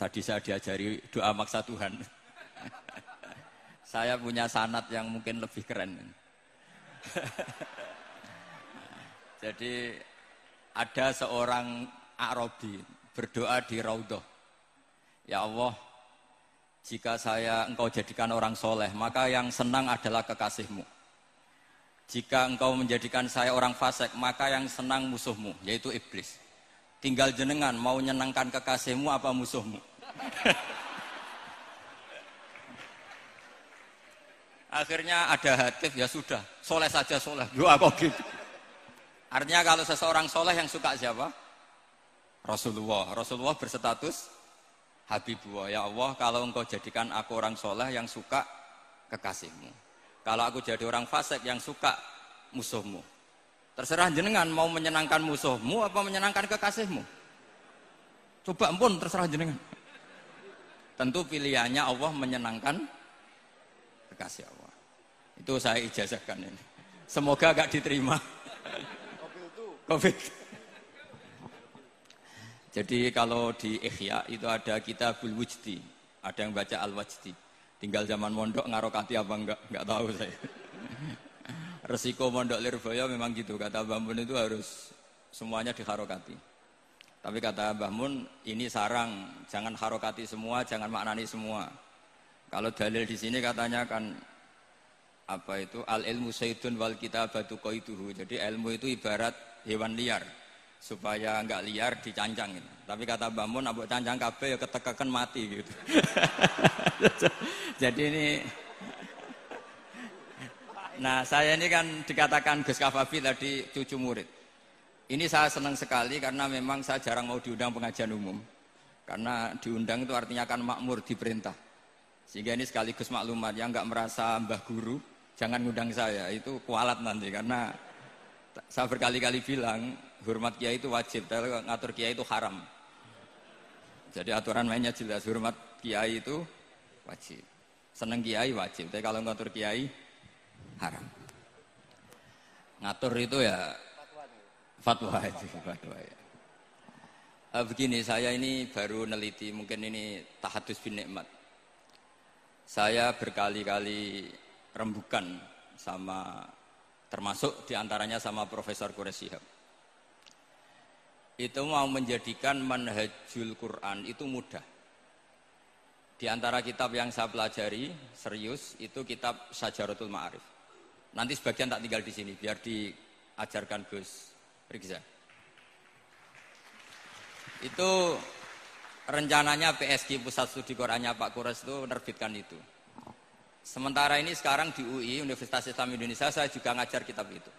Tadi saya diajari doa maksa Tuhan. Saya punya sanad yang mungkin lebih keren. Jadi ada seorang Arabi berdoa di Raudhah. Ya Allah, jika engkau jadikan orang soleh, maka yang senang adalah kekasihmu. Jika engkau menjadikan saya orang fasik, maka yang senang musuhmu, yaitu iblis. Tinggal jenengan mau menyenangkan kekasihmu apa musuhmu. Akhirnya ada hatif, ya sudah, soleh saja soleh. Doa kok gitu. Artinya kalau seseorang soleh yang suka siapa? Rasulullah. Rasulullah berstatus Habibullah. Ya Allah, kalau engkau jadikan aku orang soleh yang suka kekasihmu. Kalau aku jadi orang fasik yang suka musuhmu. Terserah jenengan mau menyenangkan musuhmu apa menyenangkan kekasihmu. Coba ampun, terserah jenengan. Tentu pilihannya Allah menyenangkan kekasih Allah. Itu saya ijazahkan ini. Semoga agak diterima. Covid. Jadi kalau di Ihya itu ada Kitabul Wujdi, ada yang baca Al-Wajdi. Tinggal zaman mondok ngarokati apa enggak tahu saya. Resiko mondok Lirboyo memang gitu, kata Mbah Mun itu harus semuanya diharokati. Tapi kata Mbah Mun ini sarang, jangan harokati semua, jangan maknani semua. Kalau dalil di sini katanya kan apa itu al ilmu sayyidun wal kitabatu qaiduhu. Jadi ilmu itu ibarat hewan liar supaya enggak liar dicancang gitu. Tapi kata Mbah Mun abok cancang kabeh ya ketekekan mati gitu. Jadi ini nah saya ini kan dikatakan Gus Kafafi tadi cucu murid. Ini saya senang sekali karena memang saya jarang mau diundang pengajian umum. Karena diundang itu artinya kan makmur diperintah. Sehingga ini sekaligus maklumat yang enggak merasa mbah guru, jangan ngundang saya, itu kualat nanti. Karena saya berkali-kali bilang, hormat kiai itu wajib, tapi ngatur kiai itu haram. Jadi aturan mainnya jelas, hormat kiai itu wajib. Seneng kiai wajib, tapi kalau ngatur kiai, haram. Ngatur itu ya fatwa itu, fatwa ya. Begini, saya ini baru neliti, mungkin ini tahadus bin nikmat. Saya berkali-kali rembukan sama, termasuk diantaranya sama Profesor Quraish Shihab. Itu mau menjadikan manhajul Quran itu mudah. Di antara kitab yang saya pelajari serius itu kitab Syajaratul Ma'arif. Nanti sebagian tak tinggal di sini biar diajarkan Gus Rikza. Itu rencananya PSG Pusat Studi Qurannya Pak Quraish itu menerbitkan itu. Sementara ini sekarang di UI Universitas Islam Indonesia saya juga ngajar kitab itu.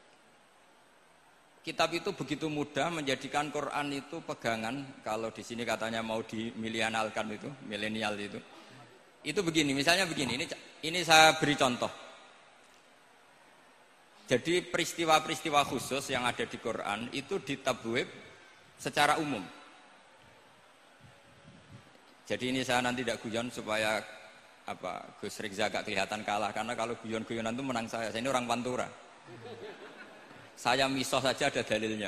Kitab itu begitu mudah menjadikan Quran itu pegangan. Kalau di sini katanya mau dimilenialkan itu, milenial itu. Itu begini, misalnya begini. Ini saya beri contoh. Jadi peristiwa-peristiwa khusus yang ada di Quran itu ditabwib secara umum. Jadi ini saya nanti tidak guyon supaya Gus Rikza agak kelihatan kalah, karena kalau guyon-guyonan itu menang saya. Saya ini orang Pantura. Saya misoh saja ada dalilnya.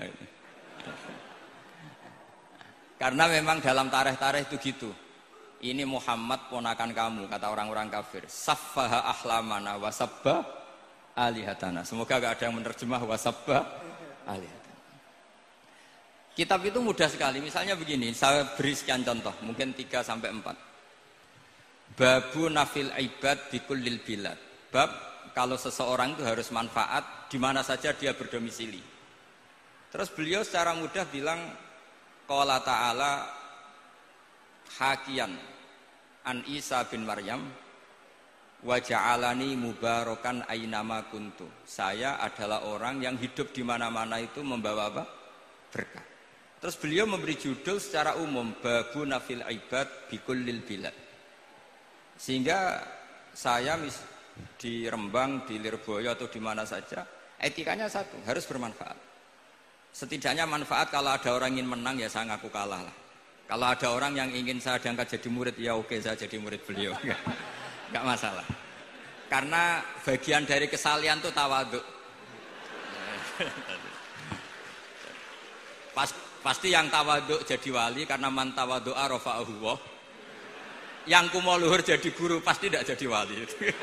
Karena memang dalam tarikh-tarikh itu gitu. Ini Muhammad ponakan kamu, kata orang-orang kafir. Saffaha ahlamana wasabba alihatana. Semoga gak ada yang menerjemah wasabba alihatana. Kitab itu mudah sekali. Misalnya begini, saya beri sekian contoh, mungkin 3 sampai 4. Babu nafil ibad bikullil bilad. Bab kalau seseorang itu harus manfaat di mana saja dia berdomisili. Terus beliau secara mudah bilang qala ta'ala hakian an Isa bin Maryam wa ja'alani mubarakan ainama kuntu. Saya adalah orang yang hidup di mana-mana itu membawa apa? Berkah. Terus beliau memberi judul secara umum babu nafil ibad bikullil bilad. Sehingga saya di Rembang, di Lirboyo atau di mana saja, etikanya satu, harus bermanfaat. Setidaknya manfaat kalau ada orang ingin menang ya saya ngaku kalah lah. Kalau ada orang yang ingin saya diangkat jadi murid, ya oke saya jadi murid beliau. Enggak masalah. Karena bagian dari kesalian itu tawaduk. Pasti yang tawaduk jadi wali karena man tawadu'a rafa'ahu Allah. yang kumo luhur jadi guru pasti tidak jadi wali.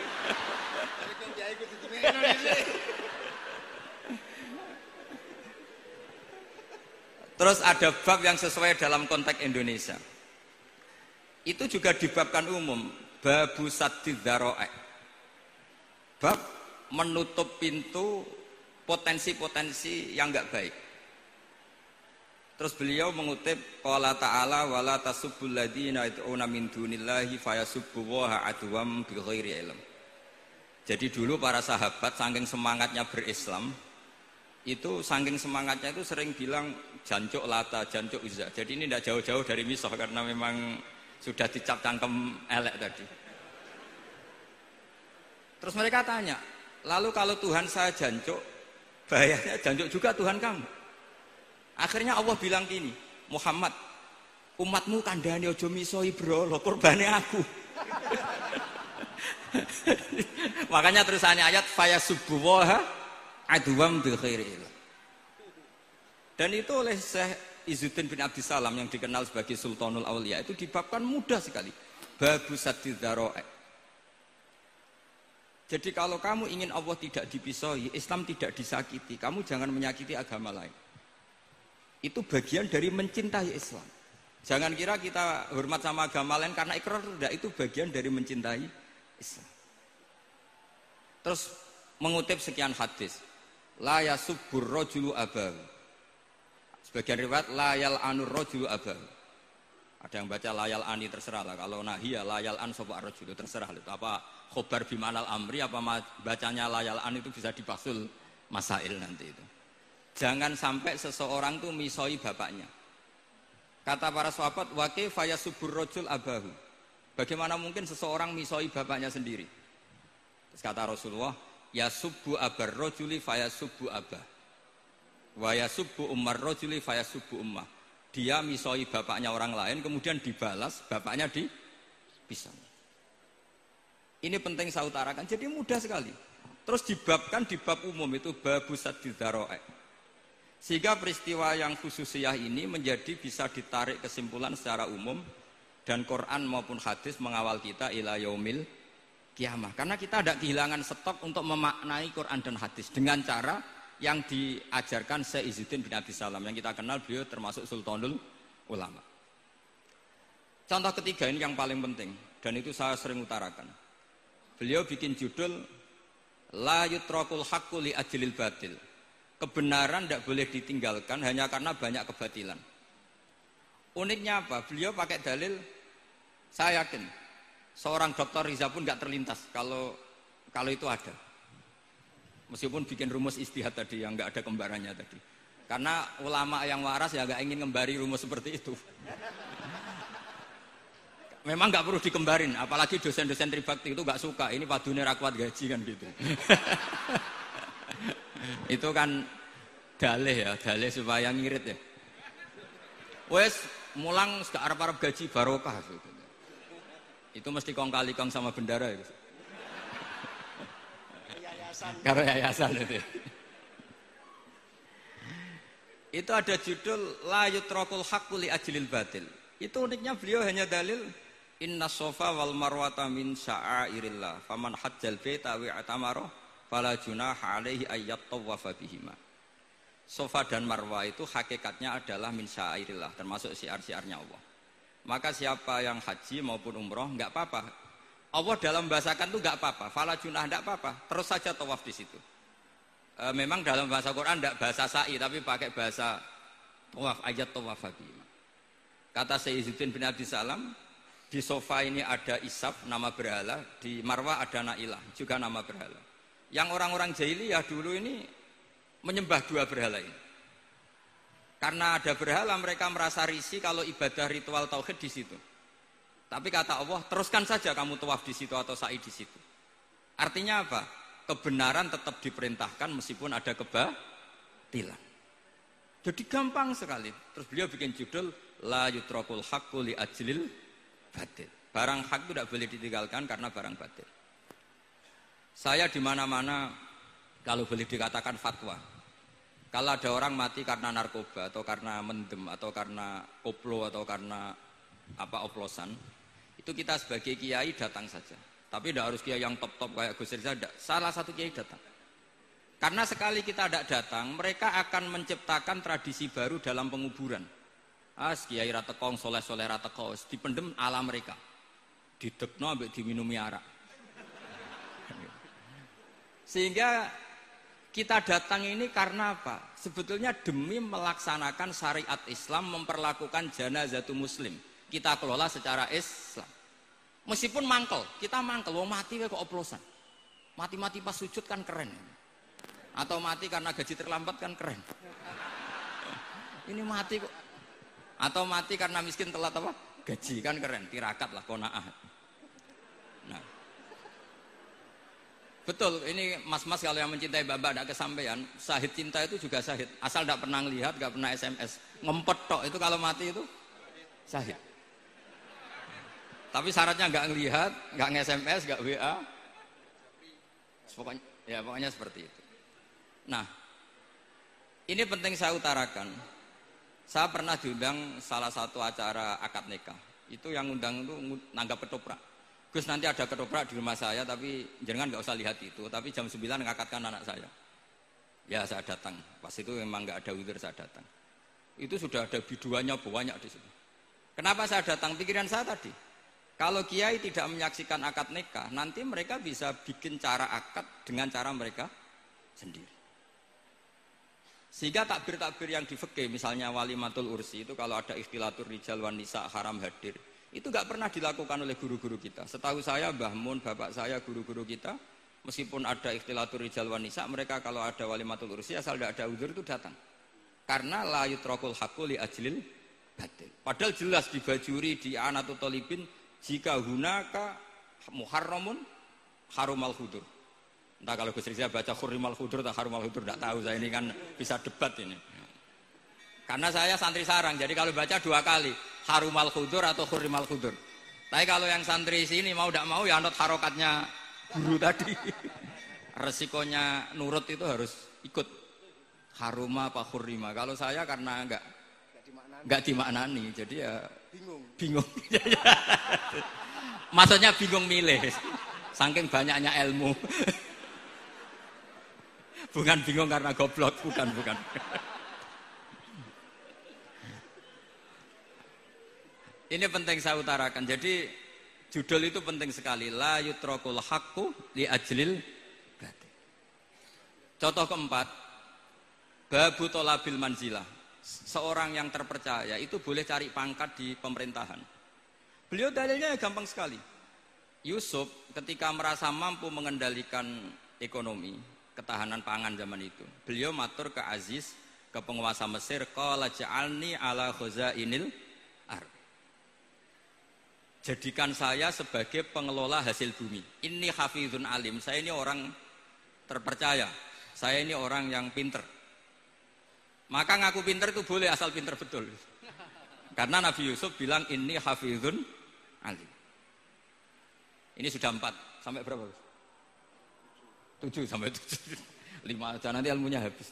Terus ada bab yang sesuai dalam konteks Indonesia. Itu juga dibabkan umum, babu saddid dzara'i. Bab menutup pintu potensi-potensi yang enggak baik. Terus beliau mengutip qala ta'ala wala tasubbul ladzina yad'una min dunillahi fayasubbullaha adwam bighairi ilm. Jadi dulu para sahabat saking semangatnya berislam, itu saking semangatnya itu sering bilang jancuk lata, jancuk uzza. Jadi ini tidak jauh-jauh dari misah karena memang sudah dicap cangkem elek tadi. Terus mereka tanya, lalu kalau Tuhan saya jancuk, bahayanya jancuk juga Tuhan kamu. Akhirnya Allah bilang gini, Muhammad, umatmu kandhane aja misoi brolo, kurbane aku. Makanya terusannya ayat fayasubbuha adwam bil khairi. Dan itu oleh Syekh Izzuddin bin Abdissalam yang dikenal sebagai Sultanul Aulia itu dibabkan mudah sekali. Babu saddid dzara'i. Jadi kalau kamu ingin Allah tidak dipisoi, Islam tidak disakiti, kamu jangan menyakiti agama lain. Itu bagian dari mencintai Islam. Jangan kira kita hormat sama agama lain karena ikrar, tidak, itu bagian dari mencintai Islam. Terus mengutip sekian hadis, la yasubbur rajulu abahu. Sebagian riwayat la yal'anur rajulu abahu. Ada yang baca la yal'ani, terserah lah. Kalau nahiya la yal'an sapa rajulu, terserah itu apa khobar bimanal amri, apa bacanya la yal'an itu bisa dibasul masail nanti itu. Jangan sampai seseorang tuh misoi bapaknya. Kata para sahabat, wa kaifa yasubbur rajul abahu. Bagaimana mungkin seseorang misoi bapaknya sendiri? Terus kata Rasulullah, yasubbu abar rajuli fayasubbu abah. Wa yasubbu ummar rajuli fayasubbu ummah. Dia misoi bapaknya orang lain kemudian dibalas bapaknya dipisah. Ini penting saya utarakan. Jadi mudah sekali. Terus dibabkan di bab umum itu babu saddid dzara'i. Sehingga peristiwa yang khususiyah ini menjadi bisa ditarik kesimpulan secara umum dan Quran maupun hadis mengawal kita ila yaumil kiamah. Karena kita tidak kehilangan stok untuk memaknai Quran dan hadis dengan cara yang diajarkan Syekh Izzuddin bin Abdissalam yang kita kenal, beliau termasuk Sultanul Ulama. Contoh ketiga ini yang paling penting dan itu saya sering utarakan. Beliau bikin judul la yutrakul haqqu li ajlil batil. Kebenaran tidak boleh ditinggalkan hanya karena banyak kebatilan. Uniknya apa? Beliau pakai dalil, saya yakin seorang Dr. Riza pun nggak terlintas kalau itu ada. Meskipun bikin rumus istihad tadi yang nggak ada kembarannya tadi. Karena ulama yang waras ya nggak ingin ngembari rumus seperti itu. Memang nggak perlu dikembarin, apalagi dosen-dosen tribakti itu nggak suka. Ini padune ra kuat gaji kan gitu. Itu kan dalih supaya ngirit ya. Wes mulang gak arep-arep gaji barokah. Itu mesti kong kali kong sama bendara itu. Karo yayasan itu. Itu ada judul la yutrakul haqqu li ajlil batil. Itu uniknya beliau hanya dalil inna sofa wal marwata min sya'airillah faman hajjal baita wa atamara fala junaha alaihi ayyat tawafa bihima. Sofa dan Marwah itu hakikatnya adalah min sya'airillah, termasuk syiar-syiarnya Allah. Maka siapa yang haji maupun umroh enggak apa-apa. Allah dalam bahasakan itu enggak apa-apa, fala junah enggak apa-apa, terus saja tawaf di situ. Memang dalam bahasa Quran enggak bahasa sa'i tapi pakai bahasa tawaf, ayat tawafa bihima. Kata Syekh Izzuddin bin Abdissalam, di sofa ini ada Isab nama berhala, di Marwah ada Nailah juga nama berhala. Yang orang-orang jahiliyah dulu ini menyembah dua berhala ini. Karena ada berhala mereka merasa risih kalau ibadah ritual tauhid di situ. Tapi kata Allah, teruskan saja kamu tawaf di situ atau sa'i di situ. Artinya apa? Kebenaran tetap diperintahkan meskipun ada kebatilan. Jadi gampang sekali. Terus beliau bikin judul la yutrakul haqqu li ajlil batil. Barang hak itu tidak boleh ditinggalkan karena barang batil. Saya di mana-mana kalau boleh dikatakan fatwa. Kalau ada orang mati karena narkoba atau karena mendem atau karena koplo atau karena oplosan, Itu kita sebagai kiai datang saja. Tapi tidak harus kiai yang top-top kayak Gus Rizal. Salah satu kiai datang. Karena sekali kita tidak datang, mereka akan menciptakan tradisi baru dalam penguburan. Kiai ratekong, soleh-soleh ratekong, dipendem ala mereka. Didekno ambek diminumi arak. Sehingga kita datang ini karena apa? Sebetulnya demi melaksanakan syariat Islam, memperlakukan janazatul muslim. Kita kelola secara Islam. Meskipun mangkel, kita mangkel, wong mati kok oplosan. Mati-mati pas sujud kan keren. Atau mati karena gaji terlambat kan keren. Ini mati kok. Atau mati karena miskin telat apa? Gaji kan keren, tirakat lah, qanaah. Nah. Betul, ini mas-mas kalau yang mencintai Bapak tidak kesampaian, syahid cinta itu juga syahid. Asal tidak pernah lihat, tidak pernah SMS. Ngempet tok, itu kalau mati itu syahid. Tapi syaratnya nggak ngelihat, nggak nge-SMS, nggak WA. Pokoknya seperti itu. Nah, ini penting saya utarakan. Saya pernah diundang salah satu acara akad nikah. Itu yang undang itu nanggap ketoprak. Gus, nanti ada ketoprak di rumah saya, tapi jangan nggak usah lihat itu. Tapi jam 9 ngakatkan anak saya. Ya saya datang. Pas itu memang nggak ada udzur, saya datang. Itu sudah ada biduannya banyak di situ. Kenapa saya datang? Pikiran saya tadi. Kalau kiai tidak menyaksikan akad nikah, nanti mereka bisa bikin cara akad dengan cara mereka sendiri. Sehingga takbir-takbir yang di fikih, misalnya walimatul ursi itu kalau ada ikhtilatur rijal wan nisa haram hadir, itu nggak pernah dilakukan oleh guru-guru kita. Setahu saya Mbah Mun, bapak saya, guru-guru kita, meskipun ada ikhtilatur rijal wan nisa, mereka kalau ada walimatul ursi asal tidak ada udzur itu datang. Karena la yutrakul haqqu li ajlil batil. Padahal jelas di Bajuri, di Anatut Thalibin, jika hunaka muharramun harumal hudur. Entah kalau Gus Rizal baca hurrimal hudur atau harumal hudur, tidak tahu. Saya ini kan bisa debat ini. Karena saya santri sarang, jadi kalau baca 2 kali, harumal hudur atau hurrimal hudur. Tapi kalau yang santri sini mau tidak mau ya anut harokatnya guru tadi. Resikonya nurut itu harus ikut. Haruma apa hurrima. Kalau saya karena enggak dimaknani, jadi ya bingung. Maksudnya bingung milih. Saking banyaknya ilmu. Bukan bingung karena goblok, bukan. Ini penting saya utarakan. Jadi judul itu penting sekali. La yutrakul haqqu li ajlil batil. Contoh keempat, babu tolabil manzilah. Seorang yang terpercaya itu boleh cari pangkat di pemerintahan. Beliau dalilnya gampang sekali. Yusuf ketika merasa mampu mengendalikan ekonomi, ketahanan pangan zaman itu, beliau matur ke Aziz, ke penguasa Mesir, qala ja'alni ala khazainil ardh. Jadikan saya sebagai pengelola hasil bumi. Ini hafizun alim, saya ini orang terpercaya, saya ini orang yang pinter. Maka ngaku pinter itu boleh asal pinter betul. Karena Nabi Yusuf bilang ini hafizun alim. Ini sudah 4 sampai berapa? 7 sampai 7. 5 aja nanti ilmunya habis.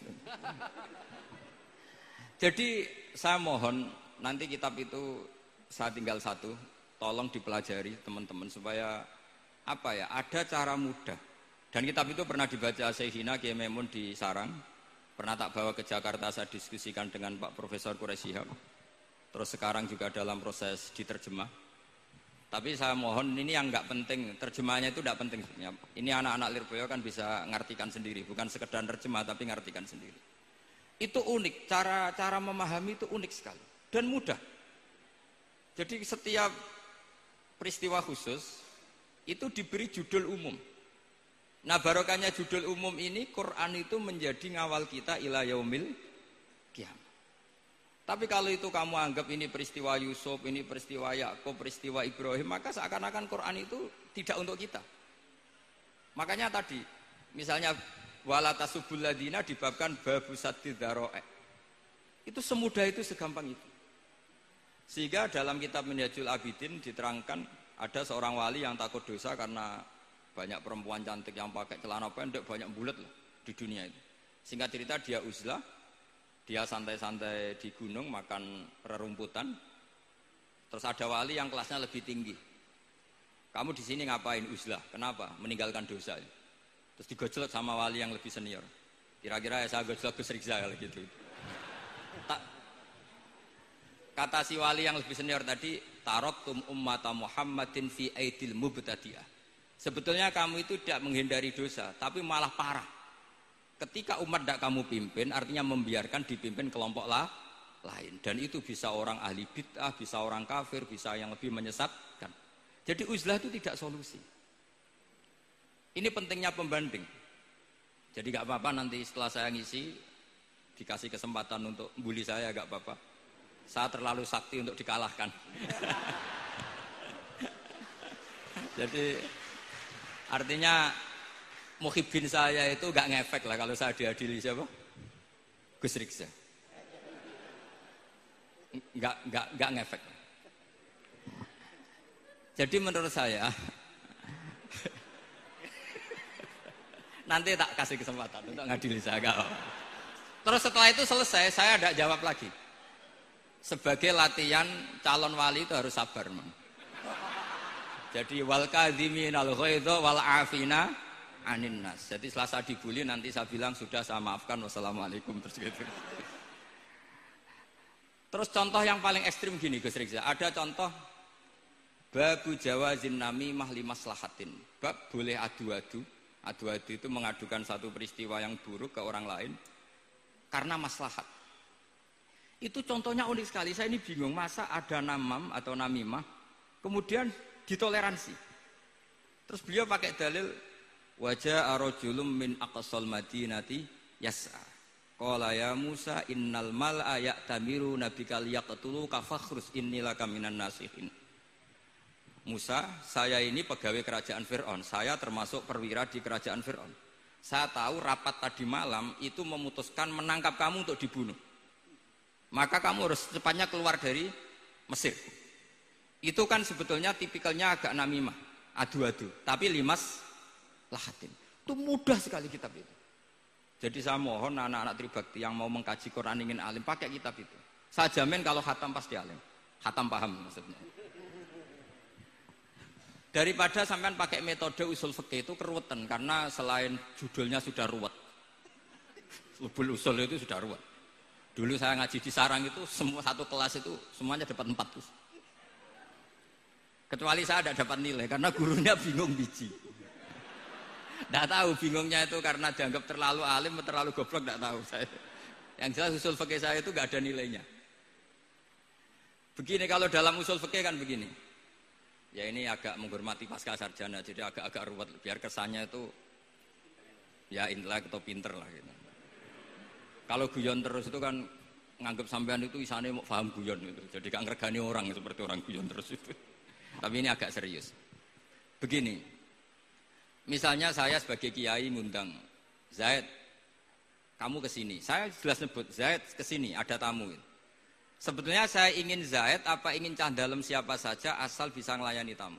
Jadi saya mohon nanti kitab itu saya tinggal 1, tolong dipelajari teman-teman supaya apa ya, ada cara mudah. Dan kitab itu pernah dibaca Syekhina Kiai Maimun di Sarang. Pernah tak bawa ke Jakarta, saya diskusikan dengan Pak Profesor Quraisy Shihab. Terus sekarang juga dalam proses diterjemah. Tapi saya mohon ini yang nggak penting, terjemahnya itu nggak penting sebenarnya. Ini anak-anak Lirboyo kan bisa ngartikan sendiri, bukan sekedar terjemah tapi ngartikan sendiri. Itu unik, cara memahami itu unik sekali dan mudah. Jadi setiap peristiwa khusus itu diberi judul umum. Nah barokahnya judul umum ini, Quran itu menjadi ngawal kita ila yaumil kiamat. Tapi kalau itu kamu anggap ini peristiwa Yusuf, ini peristiwa Yakub, peristiwa Ibrahim, maka seakan-akan Quran itu tidak untuk kita. Makanya tadi, misalnya wala tasubul ladina dibabkan babu saddid dzara'i. Itu semudah itu, segampang itu. Sehingga dalam kitab Minhajul Abidin diterangkan ada seorang wali yang takut dosa karena banyak perempuan cantik yang pakai celana pendek, banyak bulat lah di dunia itu. Singkat cerita dia uzlah, dia santai-santai di gunung makan rerumputan. Terus ada wali yang kelasnya lebih tinggi. Kamu di sini ngapain uzlah? Kenapa? Meninggalkan dosa. Terus digojlok sama wali yang lebih senior. Kira-kira ya saya gojlok Gus Rizal kalau gitu. Kata si wali yang lebih senior tadi, taraktum ummata Muhammadin fi aidil mubtadi'ah. Sebetulnya kamu itu tidak menghindari dosa, tapi malah parah. Ketika umat tidak kamu pimpin, artinya membiarkan dipimpin kelompok lain. Dan itu bisa orang ahli bid'ah, bisa orang kafir, bisa yang lebih menyesatkan. Jadi uzlah itu tidak solusi. Ini pentingnya pembanding. Jadi gak apa-apa nanti setelah saya ngisi, dikasih kesempatan untuk bully saya, gak apa-apa. Saya terlalu sakti untuk dikalahkan. Jadi artinya muhibin saya itu gak ngefek lah kalau saya diadili siapa? Gus Riksa. Gak ngefek. Jadi menurut saya nanti tak kasih kesempatan untuk ngadili saya. Terus setelah itu selesai, saya tidak jawab lagi. Sebagai latihan calon wali itu harus sabar, man. Jadi wal kadhiminal ghaidha wal afina anin nas. Jadi setelah saya dibully nanti saya bilang sudah saya maafkan, wassalamualaikum, terus gitu. Terus contoh yang paling ekstrim gini Gus Rizal, ada contoh babu jawazin namimah limaslahatin. Bab boleh adu-adu. Adu-adu itu mengadukan satu peristiwa yang buruk ke orang lain karena maslahat. Itu contohnya unik sekali. Saya ini bingung, masa ada namam atau namimah kemudian ditoleransi. Terus beliau pakai dalil wajah arojulum min aqsal madinati yas'a. Qala ya Musa innal mal'a ya'tamiru nabikal yaqtulu kafakhrus innilaka minan nasihin. Musa, saya ini pegawai kerajaan Fir'aun. Saya termasuk perwira di kerajaan Fir'aun. Saya tahu rapat tadi malam itu memutuskan menangkap kamu untuk dibunuh. Maka kamu harus secepatnya keluar dari Mesir. Itu kan sebetulnya tipikalnya agak namimah, adu-adu. Tapi limas lahatin. Itu mudah sekali kitab itu. Jadi saya mohon anak-anak Tribakti yang mau mengkaji Quran ingin alim, pakai kitab itu. Saya jamin kalau khatam pasti alim. Khatam paham maksudnya. Daripada sampean pakai metode usul fikih itu keruwetan karena selain judulnya sudah ruwet. Ulubul usul itu sudah ruwet. Dulu saya ngaji di Sarang itu semua satu kelas itu semuanya dapat 4 terus. Kecuali saya tidak dapat nilai karena gurunya bingung biji. Tidak tahu bingungnya itu karena dianggap terlalu alim atau terlalu goblok, tidak tahu saya. Yang jelas usul fikih saya itu tidak ada nilainya. Begini kalau dalam usul fikih kan begini. Ya ini agak menghormati pasca sarjana, jadi agak-agak ruwet biar kesannya itu ya intelek atau pinter lah gitu. Kalau guyon terus itu kan nganggap sampean itu isane mau paham guyon itu, jadi gak ngergani orang seperti orang guyon terus itu. Tapi ini agak serius. Begini, misalnya saya sebagai kiai ngundang Zaid, kamu kesini. Saya jelas sebut Zaid kesini, ada tamu. Sebetulnya saya ingin Zaid apa ingin cah dalam siapa saja asal bisa melayani tamu.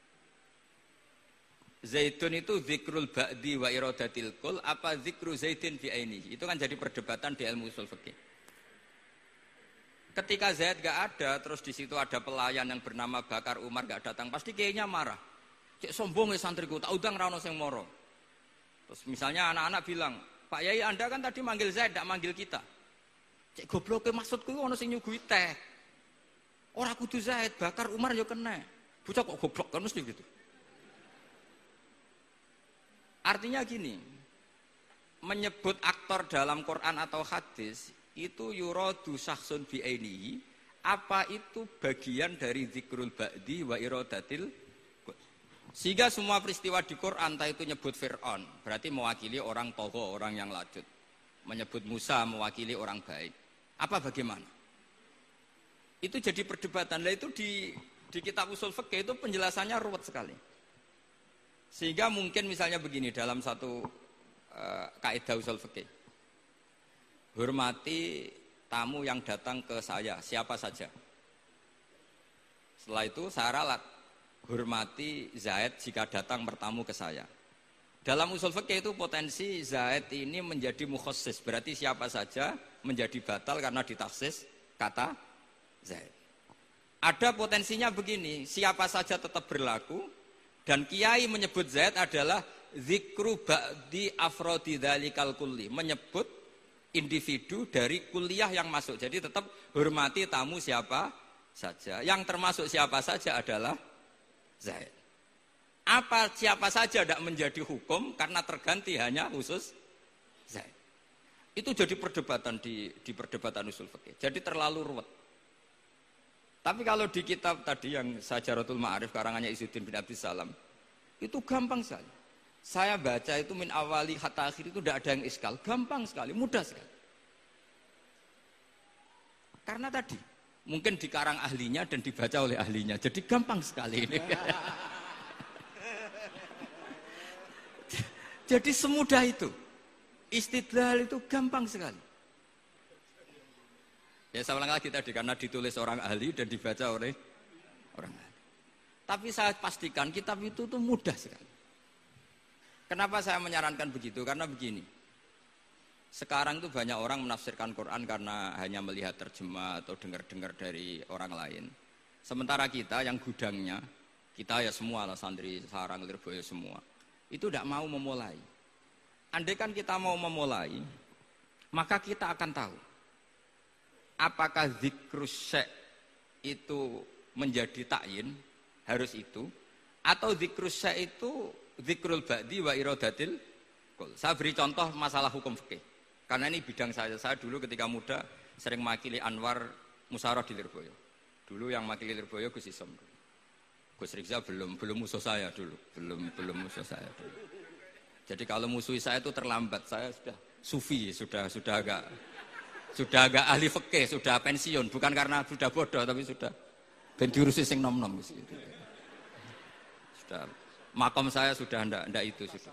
Zaidun itu zikrul ba'di wa iradatil kul apa zikru Zaidin bi ainihi. Itu kan jadi perdebatan di ilmu usul fikih. Ketika Zaid gak ada, terus di situ ada pelayan yang bernama Bakar Umar gak datang, pasti kayaknya marah. Cek sombong ya santriku, tak udang rano sing moro. Terus misalnya anak-anak bilang, Pak Yai Anda kan tadi manggil Zaid, tidak manggil kita. Cek goblok maksudku ono sing nyuguhi teh. Ora kudu Zaid, Bakar Umar yo kena. Bocah kok goblok kan mesti gitu. Artinya gini, menyebut aktor dalam Quran atau hadis itu yuradu syakhsun bi ainihi, apa itu bagian dari zikrul ba'di wa iradatil. Sehingga semua peristiwa di Quran entah itu nyebut Fir'aun, berarti mewakili orang togo, orang yang lanjut. Menyebut Musa mewakili orang baik. Apa bagaimana? Itu jadi perdebatan. Lah itu di kitab usul fikih itu penjelasannya ruwet sekali. Sehingga mungkin misalnya begini dalam satu kaidah usul fikih. Hormati tamu yang datang ke saya, siapa saja. Setelah itu saya ralat. Hormati Zaid jika datang bertamu ke saya. Dalam usul fikih itu potensi Zaid ini menjadi mukhassis, berarti siapa saja menjadi batal karena ditaksis kata Zaid. Ada potensinya begini, siapa saja tetap berlaku, Dan kiai menyebut Zaid adalah zikru ba'di afrodi dzalikal kulli, menyebut individu dari kuliah yang masuk. Jadi tetap hormati tamu siapa saja. Yang termasuk siapa saja adalah Zaid. Apa siapa saja tidak menjadi hukum karena terganti hanya khusus Zaid. Itu jadi perdebatan di perdebatan usul fikih. Jadi terlalu ruwet. Tapi kalau di kitab tadi yang Syajaratul Ma'arif karangannya Izzuddin bin Abdissalam, itu gampang sekali. Saya baca itu min awali hatta akhir itu tidak ada yang iskal, gampang sekali, mudah sekali. Karena tadi mungkin dikarang ahlinya dan dibaca oleh ahlinya, jadi gampang sekali ini. Jadi semudah itu. Istidlal itu gampang sekali. Ya saya ulang lagi tadi, karena ditulis orang ahli dan dibaca oleh orang ahli. Tapi saya pastikan kitab itu tuh mudah sekali. Kenapa saya menyarankan begitu? Karena begini. Sekarang tuh banyak orang menafsirkan Quran karena hanya melihat terjemah atau dengar-dengar dari orang lain. Sementara kita yang gudangnya, kita ya semua lah, santri, sarang, lirboyo semua, itu tidak mau memulai. Andai kan kita mau memulai, maka kita akan tahu apakah zikrus syek itu menjadi takyin, harus itu, atau zikrus syek itu zikrul ba'di wa iradatil kul. Saya beri contoh masalah hukum fikih. Karena ini bidang saya. Saya dulu ketika muda sering makili Anwar Musyawarah di Lirboyo. Dulu yang makili Lirboyo Gus Isom. Gus Rizal belum musuh saya dulu. Belum musuh saya dulu. Jadi kalau musuh saya itu terlambat. Saya sudah sufi, sudah agak ahli fikih, sudah pensiun, bukan karena sudah bodoh, tapi sudah ben diurusi sing nom-nom gitu. Sudah makam saya sudah ndak itu sudah.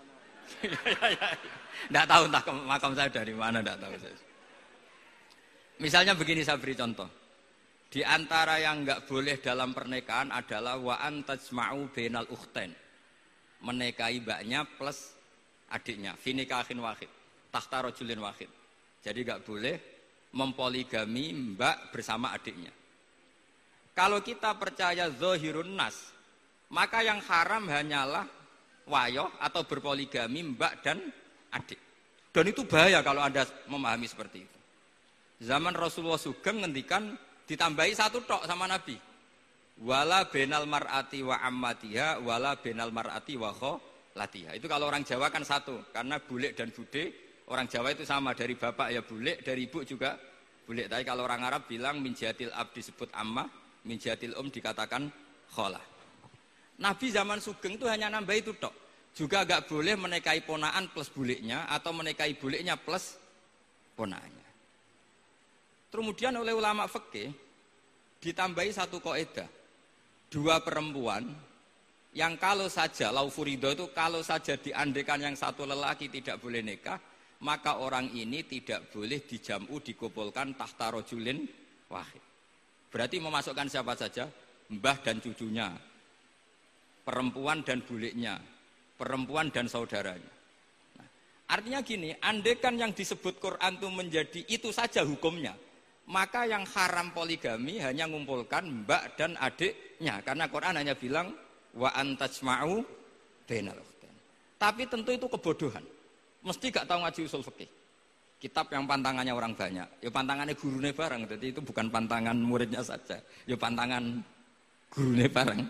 Ndak tahu entah makam saya dari mana, ndak tahu saya. Misalnya begini, saya beri contoh. Di antara yang enggak boleh dalam pernikahan adalah wa antajma'u bainal ukhtain. Menikahi mbaknya plus adiknya, fi nikahin wahid, tahta rajulin wahid. Jadi enggak boleh mempoligami mbak bersama adiknya. Kalau kita percaya zahirun nas, maka yang haram hanyalah wayoh atau berpoligami mbak dan adik. Dan itu bahaya kalau Anda memahami seperti itu. Zaman Rasulullah Sugeng ngendikan ditambahi satu tok sama Nabi. Wala benal mar'ati wa ammatiha wala benal mar'ati wa kholatiha. Itu kalau orang Jawa kan satu, karena bulik dan bude. Orang Jawa itu sama, dari bapak ya bulik, dari ibu juga bulik. Tapi kalau orang Arab bilang min jatil ab disebut ammah, min jatil dikatakan kholah. Nabi zaman Sugeng itu hanya nambah itu tok. Juga agak boleh menikahi ponaan plus buliknya atau menikahi buliknya plus ponaannya. Kemudian oleh ulama fikih ditambahi satu kaidah. Dua perempuan yang kalau saja laufurido itu kalau saja diandekan yang satu lelaki tidak boleh nikah, maka orang ini tidak boleh dijamu dikumpulkan tahta rajulin wahid. Berarti memasukkan siapa saja? Mbah dan cucunya, perempuan dan buliknya, perempuan dan saudaranya. Nah, artinya gini, andekan yang disebut Quran itu menjadi itu saja hukumnya, maka yang haram poligami hanya mengumpulkan mbak dan adiknya, karena Quran hanya bilang wa antajma'u bainal ukhtain. Tapi tentu itu kebodohan. Mesti gak tahu ngaji usul fikih. Kitab yang pantangannya orang banyak, ya pantangannya gurune bareng. Jadi itu bukan pantangan muridnya saja, ya pantangan gurune bareng.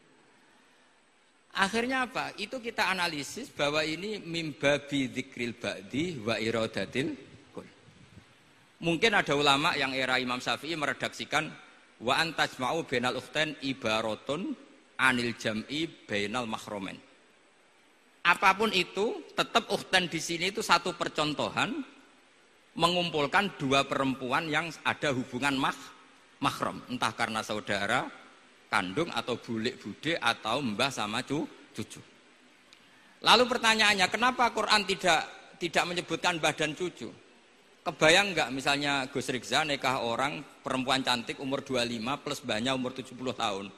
Akhirnya apa? Itu kita analisis bahwa ini mimbabi dzikril ba'di wa iradatil kul. Mungkin ada ulama yang era Imam Syafi'i meredaksikan wa antajma'u bainal ukhtain ibaratun anil jam'i bainal mahromen. Apapun itu, tetap ukhtain di sini itu satu percontohan mengumpulkan dua perempuan yang ada hubungan mahram, entah karena saudara kandung atau bulik bude atau mbah sama cucu. Lalu pertanyaannya, kenapa Quran tidak menyebutkan mbah dan cucu? Kebayang nggak misalnya Gus Rizal nikah orang perempuan cantik umur 25 plus mbahnya umur 70 tahun?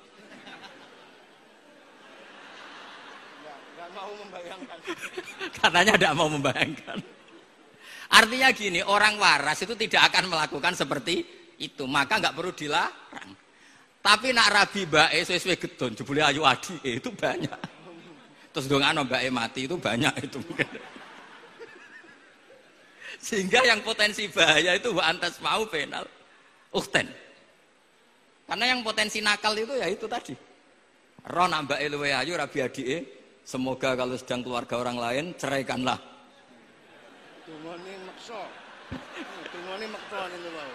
Nggak mau membayangkan. Katanya tidak mau membayangkan. Artinya gini, orang waras itu tidak akan melakukan seperti itu, maka nggak perlu dilarang. Tapi nak rabi bae sesuai gedon, jebule ayu adi itu banyak. Terus dongano mbake mati itu banyak itu. Sehingga yang potensi bahaya itu wa antas mau penal ukten. Karena yang potensi nakal itu ya itu tadi. Roh mbake luwe ayu rabi adike, semoga kalau sedang keluarga orang lain ceraikanlah. Dungane meksa. Dungane meksa niku wae.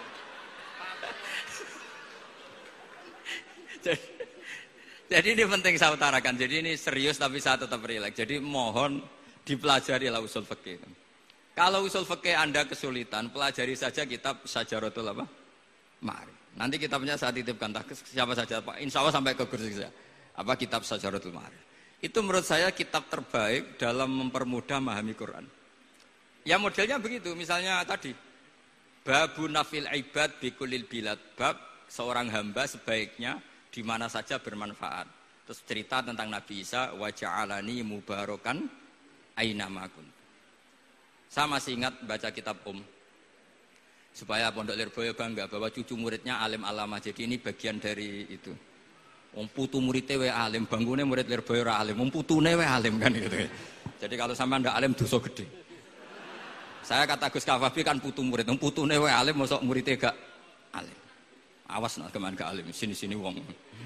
Jadi ini penting saya utarakan. Jadi ini serius tapi saya tetap rileks. Jadi mohon dipelajari lah usul fikih. Kalau usul fikih Anda kesulitan, pelajari saja kitab Syajaratul apa? Ma'arif. Nanti kitabnya saya titipkan siapa saja Pak. Insya Allah sampai ke kursi saya. Apa kitab Syajaratul Ma'arif. Itu menurut saya kitab terbaik dalam mempermudah memahami Quran. Ya modelnya begitu. Misalnya tadi babu nafil ibad bikulil bilad. Bab seorang hamba sebaiknya di mana saja bermanfaat. Terus cerita tentang Nabi Isa wa ja'alani mubarakan aina ma kuntu. Saya masih ingat baca kitab supaya Pondok Lirboyo bangga bahwa cucu muridnya alim alama. Jadi ini bagian dari itu. Wong putu muridnya we alim, bangkune murid Lirboyo ora alim, wong putune we alim kan gitu. Jadi kalau sampean ndak alim dosa gede. Saya kata Gus Kafabi kan putu murid, wong putune we alim mosok muridnya gak alim. Awas nak keman gak alim, sini-sini wong.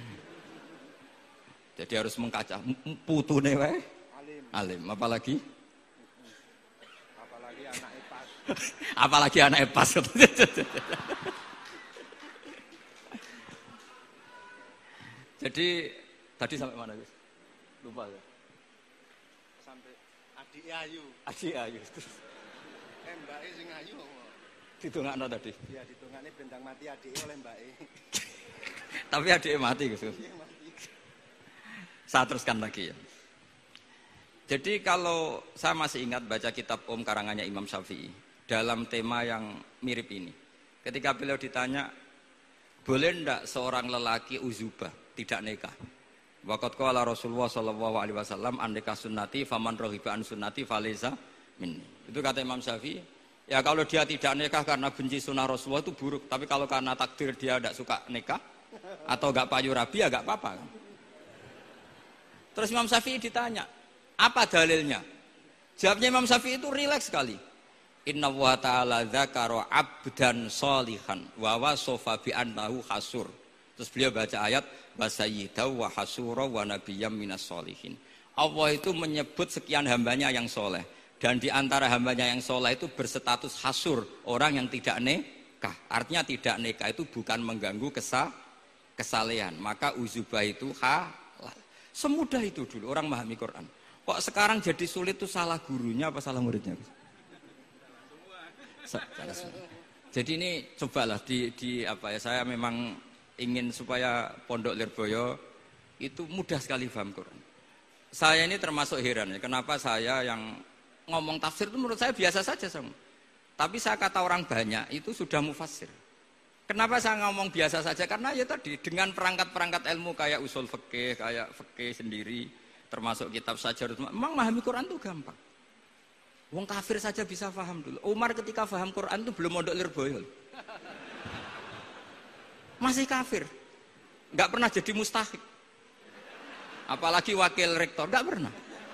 Jadi harus mengkaca putune wae alim, apalagi Anak epas. apalagi anak epas. Jadi tadi sampai mana guys? Lupa ya. Sampai adik ayu. Adik ayu. Mbake sing ayu. Ditungakno tadi. Ya ditungane bentang mati adike oleh mbake. Tapi adike mati Gus. Saya teruskan lagi ya. Jadi kalau saya masih ingat baca kitab karangannya Imam Syafi'i dalam tema yang mirip ini. Ketika beliau ditanya, boleh ndak seorang lelaki uzubah tidak nikah? Waqat qala Rasulullah sallallahu alaihi wasallam an nikah sunnati faman rohiba an sunnati falaysa minni. Itu kata Imam Syafi'i. Ya kalau dia tidak nikah karena benci sunnah Rasulullah itu buruk. Tapi kalau karena takdir dia tidak suka nikah atau gak payu rabi ya gak apa-apa. Terus Imam Syafi'i ditanya, apa dalilnya? Jawabnya Imam Syafi'i itu rileks sekali. Inna wa ta'ala dzakara abdan sholihan wa wasofa bi annahu hasur. Terus beliau baca ayat wa sayyidaw wa hasura wa nabiyyam minas sholihin. Allah itu menyebut sekian hambanya yang soleh. Dan di antara hambanya yang soleh itu berstatus hasur, orang yang tidak nikah. Artinya tidak nikah itu bukan mengganggu kesalehan. Maka uzubah itu halal. Semudah itu dulu orang memahami Quran. Kok sekarang jadi sulit tuh salah gurunya apa salah muridnya? Jadi ini cobalah di apa ya, saya memang ingin supaya Pondok Lirboyo itu mudah sekali paham Quran. Saya ini termasuk heran ya, kenapa saya yang ngomong tafsir itu menurut saya biasa saja sama. Tapi saya kata orang banyak itu sudah mufassir. Kenapa saya ngomong biasa saja? Karena ya tadi dengan perangkat-perangkat ilmu kayak usul fikih, kayak fikih sendiri, termasuk kitab Syajaratul Ma'arif, memang memahami Quran itu gampang. Wong kafir saja bisa paham dulu. Umar ketika paham Quran itu belum mondok Lirboyo. Masih kafir. Enggak pernah jadi mustahik. Apalagi wakil rektor, enggak pernah.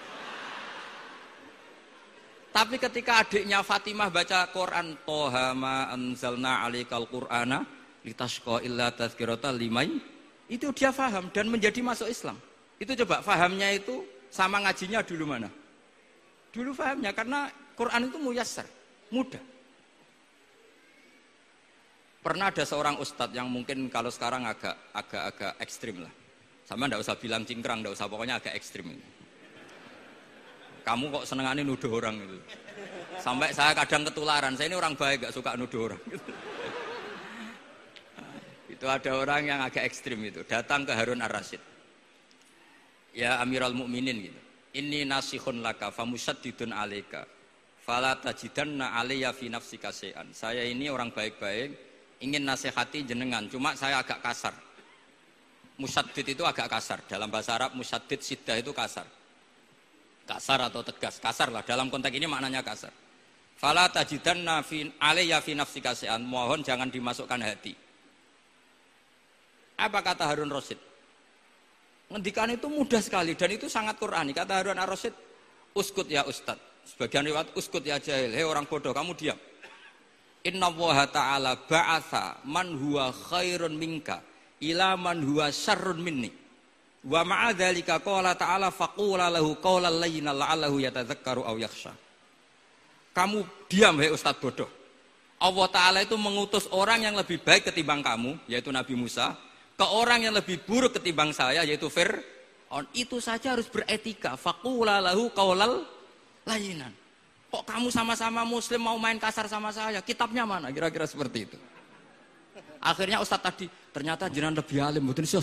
Tapi ketika adiknya Fatimah baca Quran, Toha ma anzalna alaikal Qur'ana litashqa illa tazkirata limai, itu dia faham dan menjadi masuk Islam. Itu coba fahamnya itu sama ngajinya dulu mana? Dulu fahamnya karena Quran itu muyassar, mudah. Pernah ada seorang ustadz yang mungkin kalau sekarang agak ekstrim lah. Sama ndak usah bilang cingkrang, ndak usah, pokoknya agak ekstrim ini. Kamu kok senengannya nuduh orang gitu. Sampai saya kadang ketularan, saya ini orang baik gak suka nuduh orang gitu. Itu ada orang yang agak ekstrim itu, datang ke Harun Ar-Rasyid. Ya Amirul Mukminin gitu. Inni nasihun laka famusaddidun alaika. Fala tajidanna alayya fi nafsika syai'an. Saya ini orang baik-baik, ingin nasihati jenengan, cuma saya agak kasar. Musaddid itu agak kasar. Dalam bahasa Arab musaddid siddah itu kasar. Kasar atau tegas, kasar lah dalam konteks ini maknanya kasar. Fala tajidanna fi alayya fi nafsika syai'an, mohon jangan dimasukkan hati. Apa kata Harun Rasyid? Ngendikan itu mudah sekali dan itu sangat Qur'ani. Kata Harun Ar-Rasyid, uskut ya Ustad. Sebagian riwayat uskut ya jahil. Hei orang bodoh, kamu diam. Inna Allaha ta'ala ba'atha man huwa khairun minka ila man huwa syarrun minni. Wa ma'a dzalika qala ta'ala faqula lahu qawlan layyinan la'allahu yatadzakkaru aw yakhsha. Kamu diam hei Ustad bodoh. Allah Ta'ala itu mengutus orang yang lebih baik ketimbang kamu, yaitu Nabi Musa, ke orang yang lebih buruk ketimbang saya, yaitu Fir'aun. Itu saja harus beretika. Faqula lahu qawlan layyinan. Kok kamu sama-sama muslim mau main kasar sama saya? Kitabnya mana? Kira-kira seperti itu. Akhirnya Ustaz tadi, ternyata jenengan lebih alim, mboten sios.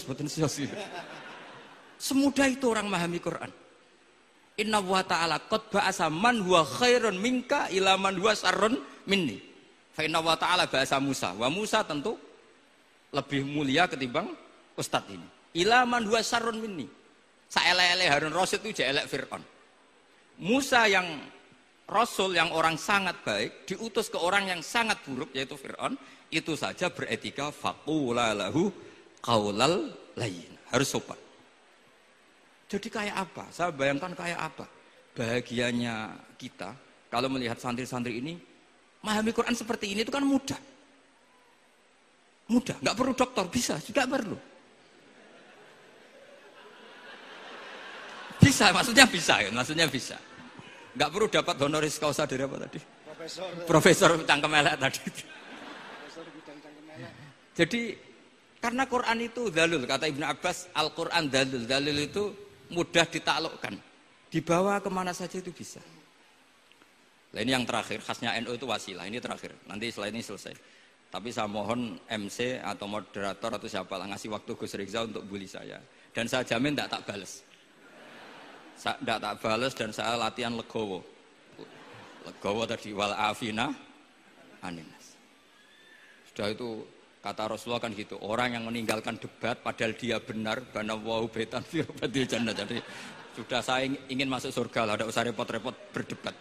Semudah itu orang memahami Quran. Inna wa ta'ala qad ba'asa man huwa khairun minka ila man huwa syarrun minni. Fa inna wa ta'ala ba'asa Musa. Wa Musa tentu lebih mulia ketimbang Ustaz ini. Ila man huwa syarrun minni. Saelek-elek Harun Rasyid itu jelek Fir'aun. Musa yang Rasul yang orang sangat baik diutus ke orang yang sangat buruk yaitu Fir'aun, itu saja beretika faqula lahu qaulal layyin. Harus sopan. Jadi kayak apa? Saya bayangkan kayak apa bahagianya kita kalau melihat santri-santri ini memahami Quran seperti ini. Itu kan mudah. Mudah, nggak perlu dokter, bisa, juga perlu. Bisa, maksudnya bisa. Nggak perlu dapat honoris causa dari apa tadi? Profesor cangkem elek tadi. Profesor bidang cangkem elek. Jadi karena Quran itu dalil, kata Ibnu Abbas, Al-Quran dalil. Dalil itu mudah ditaklukkan. Dibawa kemana saja itu bisa. Nah, ini yang terakhir, khasnya NU itu wasilah. Ini terakhir, nanti setelah ini selesai. Tapi saya mohon MC atau moderator atau siapa lah ngasih waktu Gus Rizal untuk bully saya. Dan saya jamin tidak tak balas. Tidak tak balas dan saya latihan legowo tadi wal afina aninas. Sudah itu kata Rasulullah kan gitu, orang yang meninggalkan debat padahal dia benar banawahu baitan fi rabbil jannah. Jadi sudah saya ingin masuk surga lah, tidak usah repot-repot berdebat.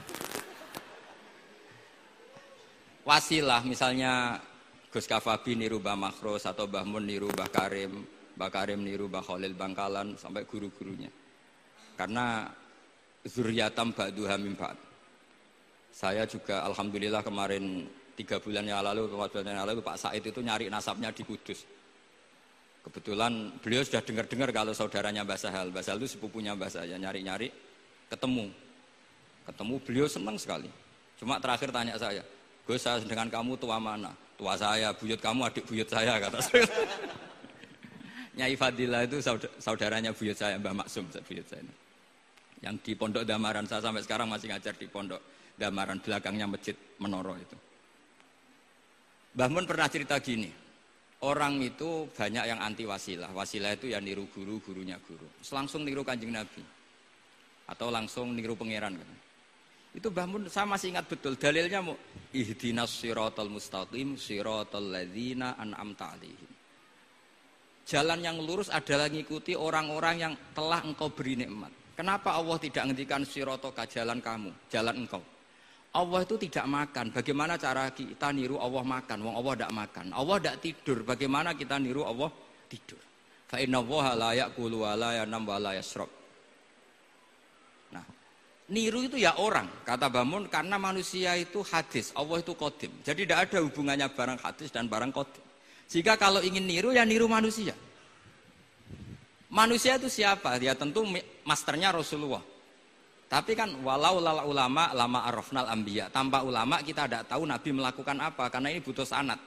Wasilah misalnya Gus Kafabi niru Mbah Makhros atau Mbah Mun niru Mbah Karim niru Mbah Khalil Bangkalan sampai guru-gurunya. Karena zuriyatam ba'duha min ba'd. Saya juga alhamdulillah kemarin 3 bulan yang lalu, 4 bulan yang lalu Pak Said itu nyari nasabnya di Kudus. Kebetulan beliau sudah dengar-dengar kalau saudaranya Mbah Sahal. Mbah Sahal itu sepupunya Mbah saya, nyari-nyari ketemu beliau senang sekali. Cuma terakhir tanya saya, Gus, saya dengan kamu tua mana? Tua saya, buyut kamu adik buyut saya, kata saya. Nyai Fadilah itu saudaranya buyut saya, Mbah Maksum buyut saya. Yang di Pondok Damaran, saya sampai sekarang masih ngajar di Pondok Damaran, belakangnya Masjid Menoro itu. Mbah Mun pernah cerita gini, orang itu banyak yang anti wasilah. Wasilah itu ya niru guru, gurunya guru. Langsung niru Kanjeng Nabi. Atau langsung niru pangeran. Itu Mbah Mun, saya masih ingat betul, dalilnya mau ihdinas siratal mustaqim siratal ladzina an'amta 'alaihim. Jalan yang lurus adalah mengikuti orang-orang yang telah engkau beri nikmat. Kenapa Allah tidak menghentikan siratoka, jalan kamu, jalan engkau? Allah itu tidak makan. Bagaimana cara kita niru Allah makan? Wong Allah tidak makan. Allah tidak tidur. Bagaimana kita niru Allah tidur? Fa inna Allaha la ya'kulu wa la yanam wa la yashrab. Nah, niru itu ya orang, kata Bamun, karena manusia itu hadis, Allah itu qadim. Jadi tidak ada hubungannya barang hadis dan barang qadim. Jika kalau ingin niru ya niru manusia. Manusia itu siapa? Ya tentu masternya Rasulullah. Tapi kan walau lala ulama lama arafnal anbiya. Tanpa ulama kita tidak tahu Nabi melakukan apa karena ini butuh sanad.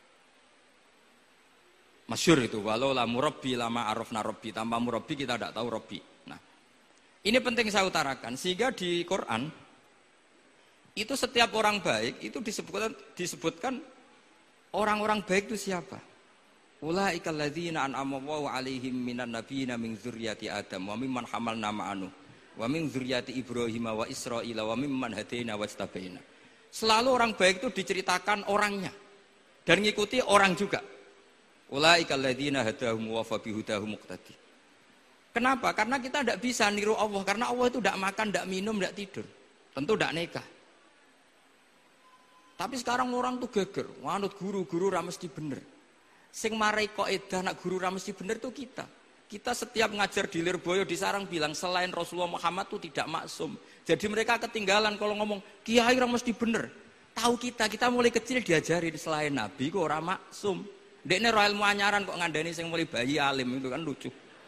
Masyhur itu walau la murabbi lama arafna rabbi. Tanpa murabbi kita tidak tahu rabbi. Nah, ini penting saya utarakan sehingga di Quran itu setiap orang baik itu disebutkan orang-orang baik itu siapa? Ulaikal ladzina an'ama Allahu 'alaihim minan nabiyina min dzurriyyati Adam wa mimman hamalna ma'anu wa min dzurriyyati Ibrahim wa Israila wa mimman hadaina wajtabaina. Selalu orang baik itu diceritakan orangnya dan ngikuti orang juga. Ulaikal ladzina hadahum wa fa bihudahum muqtadi. Kenapa? Karena kita tidak bisa niru Allah karena Allah itu tidak makan, tidak minum, tidak tidur. Tentu tidak nikah. Tapi sekarang orang tuh geger, wanut guru-guru ra mesti bener. Sing marai kaidah nak guru ra mesti bener tuh kita. Kita setiap ngajar di Lirboyo di Sarang bilang selain Rasulullah Muhammad itu tidak maksum. Jadi mereka ketinggalan kalau ngomong kiai orang mesti bener. Tahu kita mulai kecil diajarin selain Nabi kok orang maksum. Dekne ro ilmu anyaran kok ngandani sing mulai bayi alim itu kan lucu.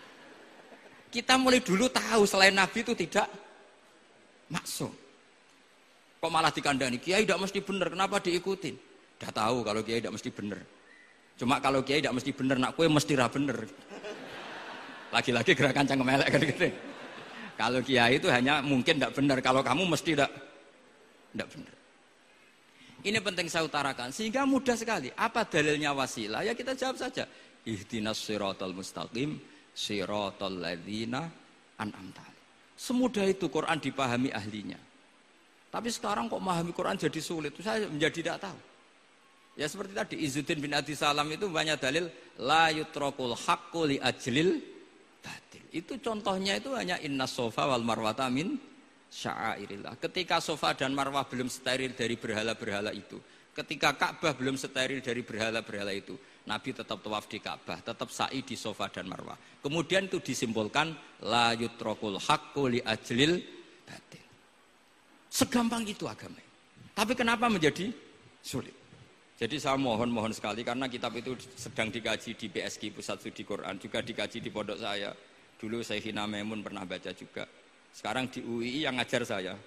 Kita mulai dulu tahu selain Nabi itu tidak maksum. Kok malah dikandani kiai tidak mesti bener, kenapa diikutin? Udah tahu kalau kiai tidak mesti bener. Cuma kalau kiai tidak mesti bener, nak kue mesti ra bener. Lagi-lagi gerakan cangkem elek kan gitu. Kalau kiai itu hanya mungkin tidak benar, kalau kamu mesti tidak benar. Ini penting saya utarakan sehingga mudah sekali. Apa dalilnya wasilah? Ya kita jawab saja. Ihdinas siratal mustaqim, siratal ladzina an'amta alaihim. Semudah itu Quran dipahami ahlinya. Tapi sekarang kok memahami Quran jadi sulit. Saya menjadi tidak tahu. Ya seperti tadi Izzuddin bin Abi Salam itu banyak dalil la yutrakul haqqu li ajlil batil. Itu contohnya itu hanya inna sofa wal marwata min sya'airillah. Ketika sofa dan marwah belum steril dari berhala-berhala itu, ketika Ka'bah belum steril dari berhala-berhala itu, Nabi tetap tawaf di Ka'bah, tetap sa'i di sofa dan marwah. Kemudian itu disimpulkan la yutrakul haqqu li ajlil batil. Segampang itu agama. Tapi kenapa menjadi sulit? Jadi saya mohon sekali karena kitab itu sedang dikaji di PSG Pusat Studi Quran, juga dikaji di pondok saya. Dulu Syekhina Maimun pernah baca juga. Sekarang di UII yang ngajar saya.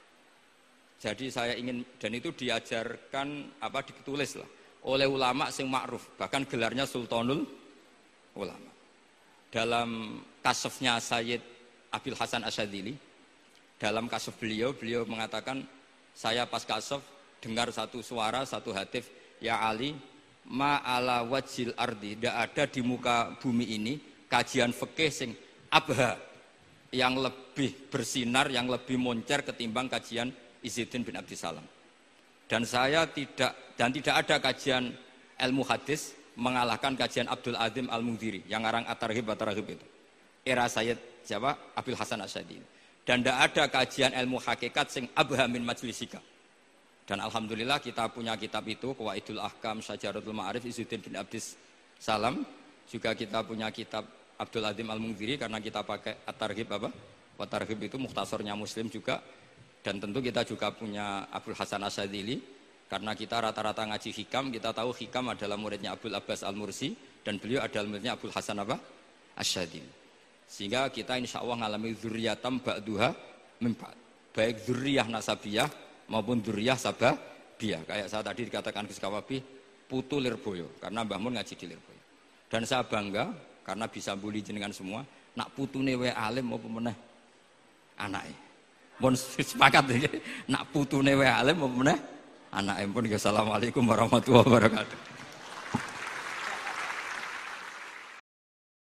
Jadi saya ingin, dan itu diajarkan ditulis lah oleh ulama sing ma'ruf, bahkan gelarnya Sultanul Ulama. Dalam kasafnya Sayyid Abil Hasan Asyadzili, dalam kasaf beliau mengatakan, saya pas kasaf dengar satu suara, satu hatif, ya Ali, ma'ala wajil ardi, tidak ada di muka bumi ini kajian fikih sing abha, yang lebih bersinar, yang lebih moncer ketimbang kajian Izzuddin bin Abdi Salam. Dan tidak ada kajian ilmu hadis mengalahkan kajian Abdul Azim Al-Mundhiri yang ngarang At-Targhib itu. Era Sayyid Abil Hasan Asyadzili. Dan tidak ada kajian ilmu hakikat sing abha min majlisika. Dan alhamdulillah kita punya kitab itu, Qawaidul Ahkam, Syajaratul Ma'arif, Izzuddin bin Abdi Salam. Juga kita punya kitab Abdul Azim Al-Mundhiri karena kita pakai At-Targhib At-Targhib itu mukhtasornya Muslim juga. Dan tentu kita juga punya Abul Hasan Asyadzili karena kita rata-rata ngaji hikam, kita tahu hikam adalah muridnya Abdul Abbas Al-Mursi dan beliau adalah muridnya Abul Hasan Asyadzili. Sehingga kita insya Allah ngalami dzurriyatam ba'duha min ba'd. Baik dzurriyah nasabiyah maupun dzurriyah sababiyah. Kayak saya tadi dikatakan Gus Kawabi, putu Lirboyo karena Mbah Mun ngaji di Lirboyo. Dan saya bangga karena bisa bully jenengan semua, nak putune wae alim apa meneh anake. Mun sepakat iki, nak putune wae alim apa meneh anake. Pun assalamualaikum warahmatullahi wabarakatuh.